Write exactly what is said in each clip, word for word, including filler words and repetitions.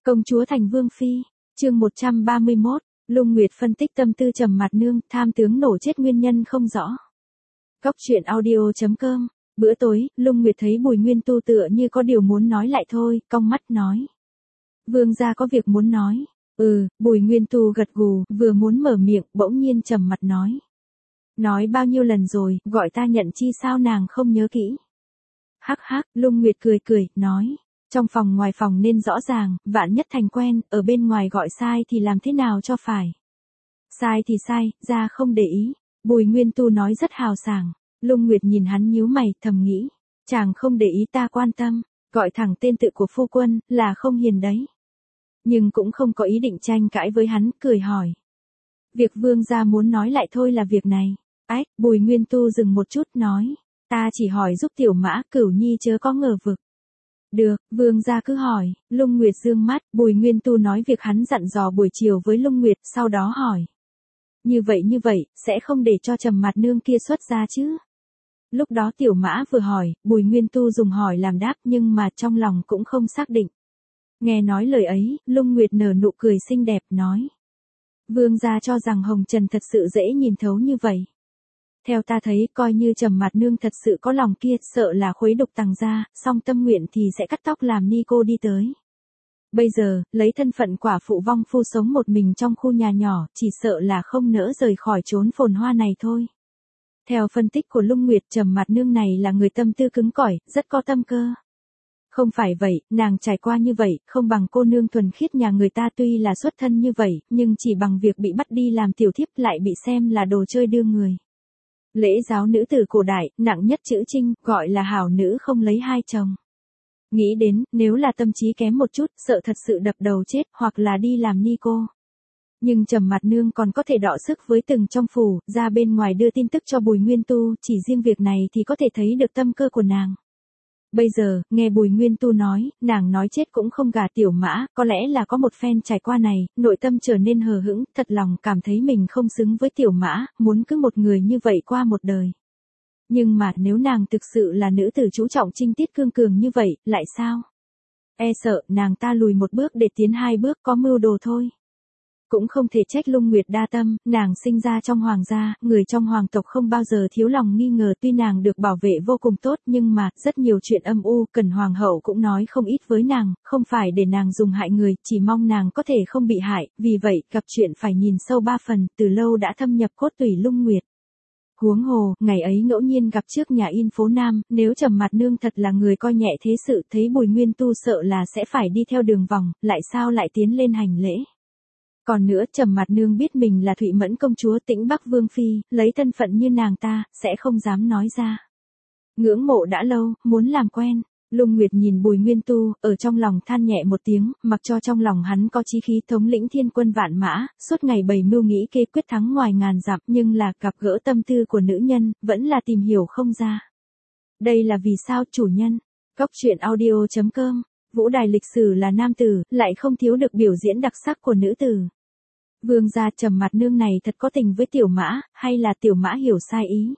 Công chúa thành vương phi, chương một trăm ba mươi mốt, Lung Nguyệt phân tích tâm tư Trầm Mạt Nương, tham tướng nổ chết nguyên nhân không rõ. Cóc truyện audio chấm com. Bữa tối, Lung Nguyệt thấy Bùi Nguyên Tu tựa như có điều muốn nói lại thôi, cong mắt nói. Vương gia có việc muốn nói. Ừ, Bùi Nguyên Tu gật gù, vừa muốn mở miệng, bỗng nhiên trầm mặt nói. Nói bao nhiêu lần rồi, gọi ta nhận chi sao nàng không nhớ kỹ. Hắc hắc, Lung Nguyệt cười cười, nói. Trong phòng ngoài phòng nên rõ ràng, vạn nhất thành quen, ở bên ngoài gọi sai thì làm thế nào cho phải. Sai thì sai, ra không để ý. Bùi Nguyên Tu nói rất hào sảng. Lung Nguyệt nhìn hắn nhíu mày, thầm nghĩ. Chàng không để ý ta quan tâm, gọi thẳng tên tự của phu quân, là không hiền đấy. Nhưng cũng không có ý định tranh cãi với hắn, cười hỏi. Việc vương gia muốn nói lại thôi là việc này. Ách, Bùi Nguyên Tu dừng một chút nói. Ta chỉ hỏi giúp tiểu mã, Cửu Nhi chớ có ngờ vực. Được, vương gia cứ hỏi. Lung Nguyệt dương mắt, Bùi Nguyên Tu nói việc hắn dặn dò buổi chiều với Lung Nguyệt, sau đó hỏi. Như vậy như vậy, sẽ không để cho Trầm Mạt Nương kia xuất ra chứ? Lúc đó tiểu mã vừa hỏi, Bùi Nguyên Tu dùng hỏi làm đáp nhưng mà trong lòng cũng không xác định. Nghe nói lời ấy, Lung Nguyệt nở nụ cười xinh đẹp nói. Vương gia cho rằng Hồng Trần thật sự dễ nhìn thấu như vậy. Theo ta thấy, coi như Trầm Mạt Nương thật sự có lòng kia, sợ là khuấy độc Tằng gia, song tâm nguyện thì sẽ cắt tóc làm ni cô đi tới. Bây giờ, lấy thân phận quả phụ vong phu sống một mình trong khu nhà nhỏ, chỉ sợ là không nỡ rời khỏi chốn phồn hoa này thôi. Theo phân tích của Lung Nguyệt, Trầm Mạt Nương này là người tâm tư cứng cỏi, rất có tâm cơ. Không phải vậy, nàng trải qua như vậy, không bằng cô nương thuần khiết nhà người ta tuy là xuất thân như vậy, nhưng chỉ bằng việc bị bắt đi làm tiểu thiếp lại bị xem là đồ chơi đưa người. Lễ giáo nữ tử cổ đại, nặng nhất chữ trinh, gọi là hảo nữ không lấy hai chồng. Nghĩ đến, nếu là tâm trí kém một chút, sợ thật sự đập đầu chết, hoặc là đi làm ni cô. Nhưng Trầm Mạt Nương còn có thể đọ sức với từng trong phủ, ra bên ngoài đưa tin tức cho Bùi Nguyên Tu, chỉ riêng việc này thì có thể thấy được tâm cơ của nàng. Bây giờ, nghe Bùi Nguyên Tu nói, nàng nói chết cũng không gả tiểu mã, có lẽ là có một phen trải qua này, nội tâm trở nên hờ hững, thật lòng cảm thấy mình không xứng với tiểu mã, muốn cứ một người như vậy qua một đời. Nhưng mà nếu nàng thực sự là nữ tử chú trọng trinh tiết cương cường như vậy, lại sao? E sợ nàng ta lùi một bước để tiến hai bước có mưu đồ thôi. Cũng không thể trách Lung Nguyệt đa tâm, nàng sinh ra trong hoàng gia, người trong hoàng tộc không bao giờ thiếu lòng nghi ngờ, tuy nàng được bảo vệ vô cùng tốt nhưng mà, rất nhiều chuyện âm u, Cẩn hoàng hậu cũng nói không ít với nàng, không phải để nàng dùng hại người, chỉ mong nàng có thể không bị hại, vì vậy, gặp chuyện phải nhìn sâu ba phần, từ lâu đã thâm nhập cốt tủy Lung Nguyệt. Huống hồ, ngày ấy ngẫu nhiên gặp trước nhà in phố Nam, nếu Trầm Mạt Nương thật là người coi nhẹ thế sự, thấy Bùi Nguyên Tu sợ là sẽ phải đi theo đường vòng, lại sao lại tiến lên hành lễ. Còn nữa, Trầm Mạt Nương biết mình là Thụy Mẫn công chúa Tĩnh Bắc Vương phi, lấy thân phận như nàng ta, sẽ không dám nói ra. Ngưỡng mộ đã lâu, muốn làm quen. Lung Nguyệt nhìn Bùi Nguyên Tu, ở trong lòng than nhẹ một tiếng, mặc cho trong lòng hắn có chí khí thống lĩnh thiên quân vạn mã, suốt ngày bày mưu nghĩ kế quyết thắng ngoài ngàn dặm, nhưng là gặp gỡ tâm tư của nữ nhân, vẫn là tìm hiểu không ra. Đây là vì sao chủ nhân? Cóc truyện audio chấm com. Vũ đài lịch sử là nam tử, lại không thiếu được biểu diễn đặc sắc của nữ tử. Vương gia Trầm Mạt Nương này thật có tình với tiểu mã, hay là tiểu mã hiểu sai ý?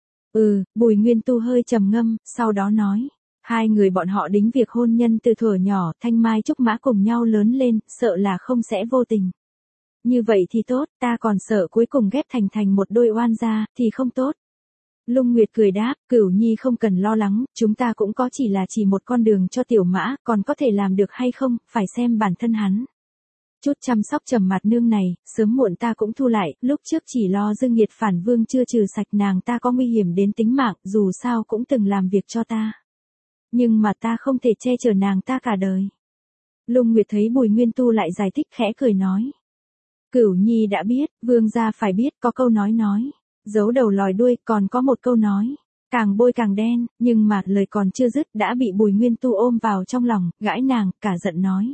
Ừ, Bùi Nguyên Tu hơi trầm ngâm, sau đó nói. Hai người bọn họ đính việc hôn nhân từ thuở nhỏ, Thanh Mai Trúc Mã cùng nhau lớn lên, sợ là không sẽ vô tình. Như vậy thì tốt, ta còn sợ cuối cùng ghép thành thành một đôi oan gia, thì không tốt. Lung Nguyệt cười đáp, Cửu Nhi không cần lo lắng, chúng ta cũng có chỉ là chỉ một con đường cho tiểu mã, còn có thể làm được hay không, phải xem bản thân hắn. Chút chăm sóc Trầm Mạt Nương này, sớm muộn ta cũng thu lại, lúc trước chỉ lo Dương Nghiệt phản vương chưa trừ sạch nàng ta có nguy hiểm đến tính mạng, dù sao cũng từng làm việc cho ta. Nhưng mà ta không thể che chở nàng ta cả đời. Lung Nguyệt thấy Bùi Nguyên Tu lại giải thích khẽ cười nói. Cửu Nhi đã biết, vương gia phải biết, có câu nói nói. Giấu đầu lòi đuôi, còn có một câu nói. Càng bôi càng đen, nhưng mà lời còn chưa dứt đã bị Bùi Nguyên Tu ôm vào trong lòng, gãi nàng, cả giận nói.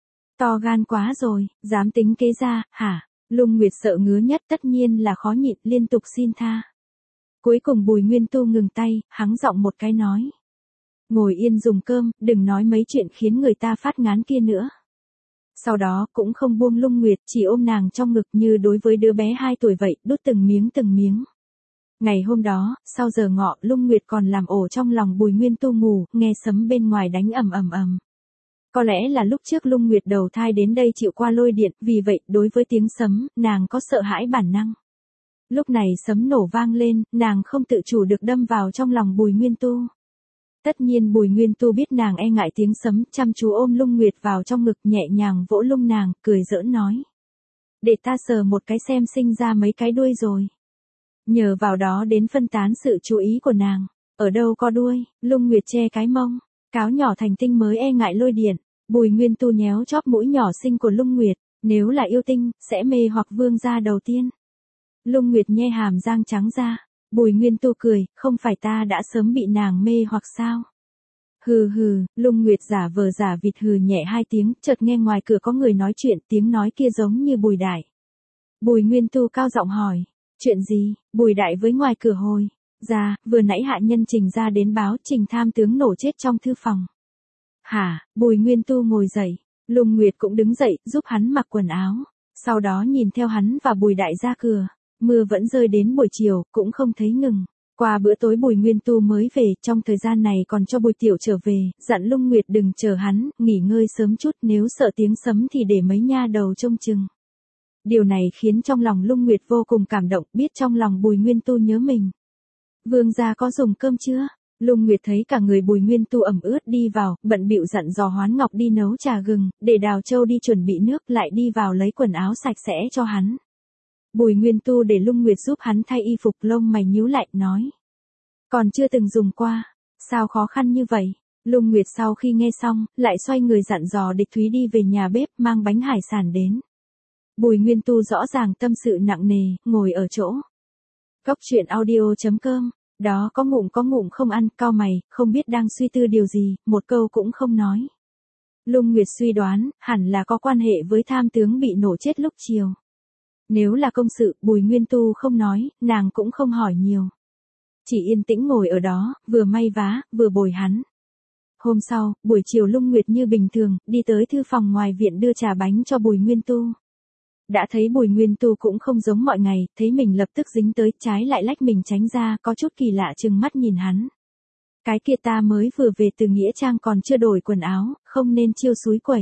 To gan quá rồi, dám tính kế ra, hả? Lung Nguyệt sợ ngứa nhất tất nhiên là khó nhịn, liên tục xin tha. Cuối cùng Bùi Nguyên Tu ngừng tay, hắng giọng một cái nói. Ngồi yên dùng cơm, đừng nói mấy chuyện khiến người ta phát ngán kia nữa. Sau đó, cũng không buông Lung Nguyệt, chỉ ôm nàng trong ngực như đối với đứa bé hai tuổi vậy, đút từng miếng từng miếng. Ngày hôm đó, sau giờ ngọ, Lung Nguyệt còn làm ổ trong lòng Bùi Nguyên Tu ngủ, nghe sấm bên ngoài đánh ầm ầm ầm. Có lẽ là lúc trước Lung Nguyệt đầu thai đến đây chịu qua lôi điện, vì vậy đối với tiếng sấm, nàng có sợ hãi bản năng. Lúc này sấm nổ vang lên, nàng không tự chủ được đâm vào trong lòng Bùi Nguyên Tu. Tất nhiên Bùi Nguyên Tu biết nàng e ngại tiếng sấm, chăm chú ôm Lung Nguyệt vào trong ngực nhẹ nhàng vỗ lung nàng, cười giỡn nói. Để ta sờ một cái xem sinh ra mấy cái đuôi rồi. Nhờ vào đó đến phân tán sự chú ý của nàng. Ở đâu có đuôi, Lung Nguyệt che cái mông, cáo nhỏ thành tinh mới e ngại lôi điện. Bùi Nguyên Tu nhéo chóp mũi nhỏ xinh của Lung Nguyệt, nếu là yêu tinh, sẽ mê hoặc vương gia đầu tiên. Lung Nguyệt nhe hàm răng trắng ra, Bùi Nguyên Tu cười, không phải ta đã sớm bị nàng mê hoặc sao? Hừ hừ, Lung Nguyệt giả vờ giả vịt hừ nhẹ hai tiếng, chợt nghe ngoài cửa có người nói chuyện, tiếng nói kia giống như Bùi Đại. Bùi Nguyên Tu cao giọng hỏi, chuyện gì? Bùi Đại với ngoài cửa hồi ra, vừa nãy hạ nhân Trình ra đến báo Trình tham tướng nổ chết trong thư phòng. Hả? Bùi Nguyên Tu ngồi dậy, Lung Nguyệt cũng đứng dậy, giúp hắn mặc quần áo, sau đó nhìn theo hắn và Bùi Đại ra cửa. Mưa vẫn rơi đến buổi chiều, cũng không thấy ngừng. Qua bữa tối Bùi Nguyên Tu mới về, trong thời gian này còn cho Bùi Tiểu trở về, dặn Lung Nguyệt đừng chờ hắn, nghỉ ngơi sớm chút, nếu sợ tiếng sấm thì để mấy nha đầu trông chừng. Điều này khiến trong lòng Lung Nguyệt vô cùng cảm động, biết trong lòng Bùi Nguyên Tu nhớ mình. Vương gia có dùng cơm chưa? Lung Nguyệt thấy cả người Bùi Nguyên Tu ẩm ướt đi vào, bận bịu dặn dò Hoán Ngọc đi nấu trà gừng, để Đào Châu đi chuẩn bị nước, lại đi vào lấy quần áo sạch sẽ cho hắn. Bùi Nguyên Tu để Lung Nguyệt giúp hắn thay y phục, lông mày nhíu lại, nói. Còn chưa từng dùng qua, sao khó khăn như vậy? Lung Nguyệt sau khi nghe xong, lại xoay người dặn dò Địch Thúy đi về nhà bếp, mang bánh hải sản đến. Bùi Nguyên Tu rõ ràng tâm sự nặng nề, ngồi ở chỗ. Cốc truyện audio chấm com, đó có ngụm có ngụm không ăn, cau mày, không biết đang suy tư điều gì, một câu cũng không nói. Lung Nguyệt suy đoán, hẳn là có quan hệ với tham tướng bị nổ chết lúc chiều. Nếu là công sự, Bùi Nguyên Tu không nói, nàng cũng không hỏi nhiều. Chỉ yên tĩnh ngồi ở đó, vừa may vá, vừa bồi hắn. Hôm sau, buổi chiều Lung Nguyệt như bình thường, đi tới thư phòng ngoài viện đưa trà bánh cho Bùi Nguyên Tu. Đã thấy Bùi Nguyên Tu cũng không giống mọi ngày, thấy mình lập tức dính tới, trái lại lách mình tránh ra, có chút kỳ lạ chừng mắt nhìn hắn. Cái kia ta mới vừa về từ Nghĩa Trang còn chưa đổi quần áo, không nên chiêu xúi quẩy.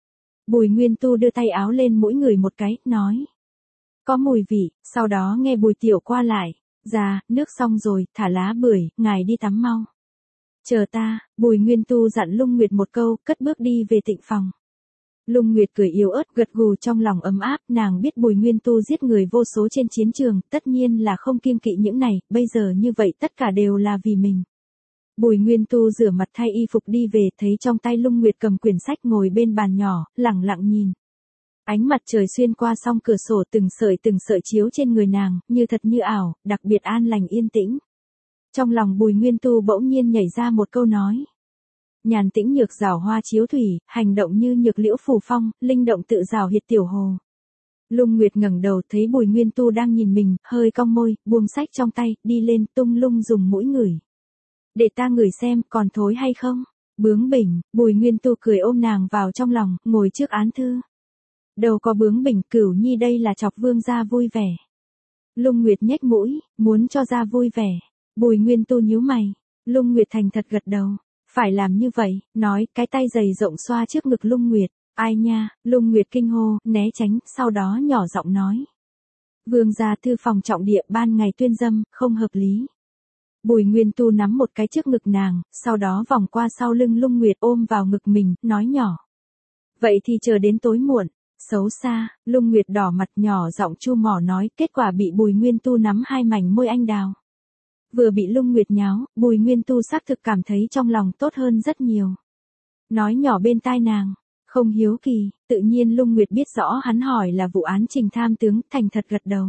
Bùi Nguyên Tu đưa tay áo lên mỗi người một cái, nói. Có mùi vị, sau đó nghe Bùi Tiểu qua lại. Ra, nước xong rồi, thả lá bưởi, ngài đi tắm mau. Chờ ta, Bùi Nguyên Tu dặn Lung Nguyệt một câu, cất bước đi về tịnh phòng. Lung Nguyệt cười yếu ớt gật gù trong lòng ấm áp, nàng biết Bùi Nguyên Tu giết người vô số trên chiến trường, tất nhiên là không kiêng kỵ những này, bây giờ như vậy tất cả đều là vì mình. Bùi Nguyên Tu rửa mặt thay y phục đi về, thấy trong tay Lung Nguyệt cầm quyển sách ngồi bên bàn nhỏ, lẳng lặng nhìn. Ánh mặt trời xuyên qua song cửa sổ, từng sợi từng sợi chiếu trên người nàng, như thật như ảo, đặc biệt an lành yên tĩnh. Trong lòng Bùi Nguyên Tu bỗng nhiên nhảy ra một câu nói. Nhàn tĩnh nhược rào hoa chiếu thủy, hành động như nhược liễu phù phong, linh động tự rào hiệt tiểu hồ. Lung Nguyệt ngẩng đầu thấy Bùi Nguyên Tu đang nhìn mình, hơi cong môi, buông sách trong tay, đi lên tung lung dùng mũi ngửi. Để ta ngửi xem, còn thối hay không? Bướng bỉnh, Bùi Nguyên Tu cười ôm nàng vào trong lòng, ngồi trước án thư. Đâu có bướng bỉnh, Cửu Nhi đây là chọc vương gia vui vẻ. Lung Nguyệt nhếch mũi, muốn cho ra vui vẻ. Bùi Nguyên Tu nhíu mày. Lung Nguyệt thành thật gật đầu. Phải làm như vậy, nói, cái tay dày rộng xoa trước ngực Lung Nguyệt. Ai nha, Lung Nguyệt kinh hô, né tránh, sau đó nhỏ giọng nói. Vương gia thư phòng trọng địa ban ngày tuyên dâm, không hợp lý. Bùi Nguyên Tu nắm một cái trước ngực nàng, sau đó vòng qua sau lưng Lung Nguyệt ôm vào ngực mình, nói nhỏ. Vậy thì chờ đến tối muộn. Xấu xa, Lung Nguyệt đỏ mặt nhỏ giọng chu mỏ nói, kết quả bị Bùi Nguyên Tu nắm hai mảnh môi anh đào. Vừa bị Lung Nguyệt nháo, Bùi Nguyên Tu xác thực cảm thấy trong lòng tốt hơn rất nhiều. Nói nhỏ bên tai nàng, không hiếu kỳ, tự nhiên Lung Nguyệt biết rõ hắn hỏi là vụ án Trình tham tướng, thành thật gật đầu.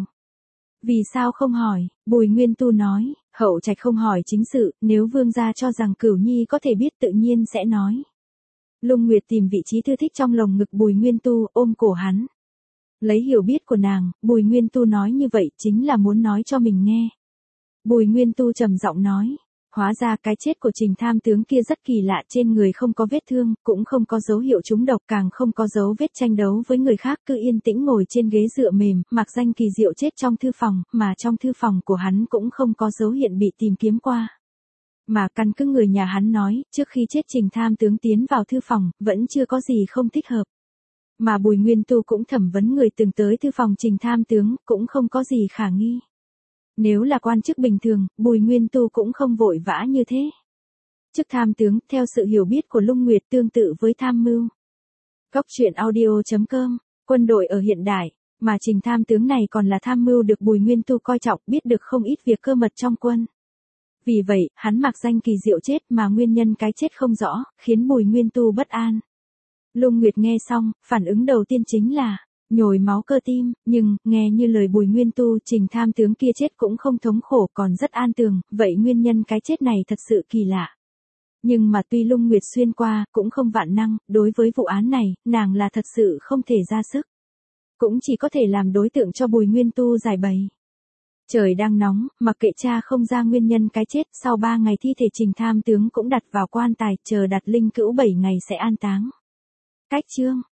Vì sao không hỏi, Bùi Nguyên Tu nói, hậu trạch không hỏi chính sự, nếu vương gia cho rằng Cửu Nhi có thể biết tự nhiên sẽ nói. Lung Nguyệt tìm vị trí thư thích trong lồng ngực Bùi Nguyên Tu, ôm cổ hắn. Lấy hiểu biết của nàng, Bùi Nguyên Tu nói như vậy chính là muốn nói cho mình nghe. Bùi Nguyên Tu trầm giọng nói, hóa ra cái chết của Trình tham tướng kia rất kỳ lạ, trên người không có vết thương, cũng không có dấu hiệu trúng độc, càng không có dấu vết tranh đấu với người khác, cứ yên tĩnh ngồi trên ghế dựa mềm, mặc danh kỳ diệu chết trong thư phòng, mà trong thư phòng của hắn cũng không có dấu hiện bị tìm kiếm qua. Mà căn cứ người nhà hắn nói, trước khi chết Trình tham tướng tiến vào thư phòng, vẫn chưa có gì không thích hợp. Mà Bùi Nguyên Tu cũng thẩm vấn người từng tới thư phòng Trình tham tướng, cũng không có gì khả nghi. Nếu là quan chức bình thường, Bùi Nguyên Tu cũng không vội vã như thế. Chức tham tướng, theo sự hiểu biết của Lung Nguyệt, tương tự với tham mưu. Góc truyện audio chấm com, quân đội ở hiện đại, mà Trình tham tướng này còn là tham mưu được Bùi Nguyên Tu coi trọng, biết được không ít việc cơ mật trong quân. Vì vậy, hắn mặc danh Kỳ Diệu chết mà nguyên nhân cái chết không rõ, khiến Bùi Nguyên Tu bất an. Lung Nguyệt nghe xong, phản ứng đầu tiên chính là nhồi máu cơ tim, nhưng, nghe như lời Bùi Nguyên Tu, Trình tham tướng kia chết cũng không thống khổ còn rất an tường, vậy nguyên nhân cái chết này thật sự kỳ lạ. Nhưng mà tuy Lung Nguyệt xuyên qua, cũng không vạn năng, đối với vụ án này, nàng là thật sự không thể ra sức. Cũng chỉ có thể làm đối tượng cho Bùi Nguyên Tu giải bày. Trời đang nóng, mặc kệ cha không ra nguyên nhân cái chết, sau ba ngày thi thể Trình tham tướng cũng đặt vào quan tài, chờ đặt linh cữu bảy ngày sẽ an táng. Cách chương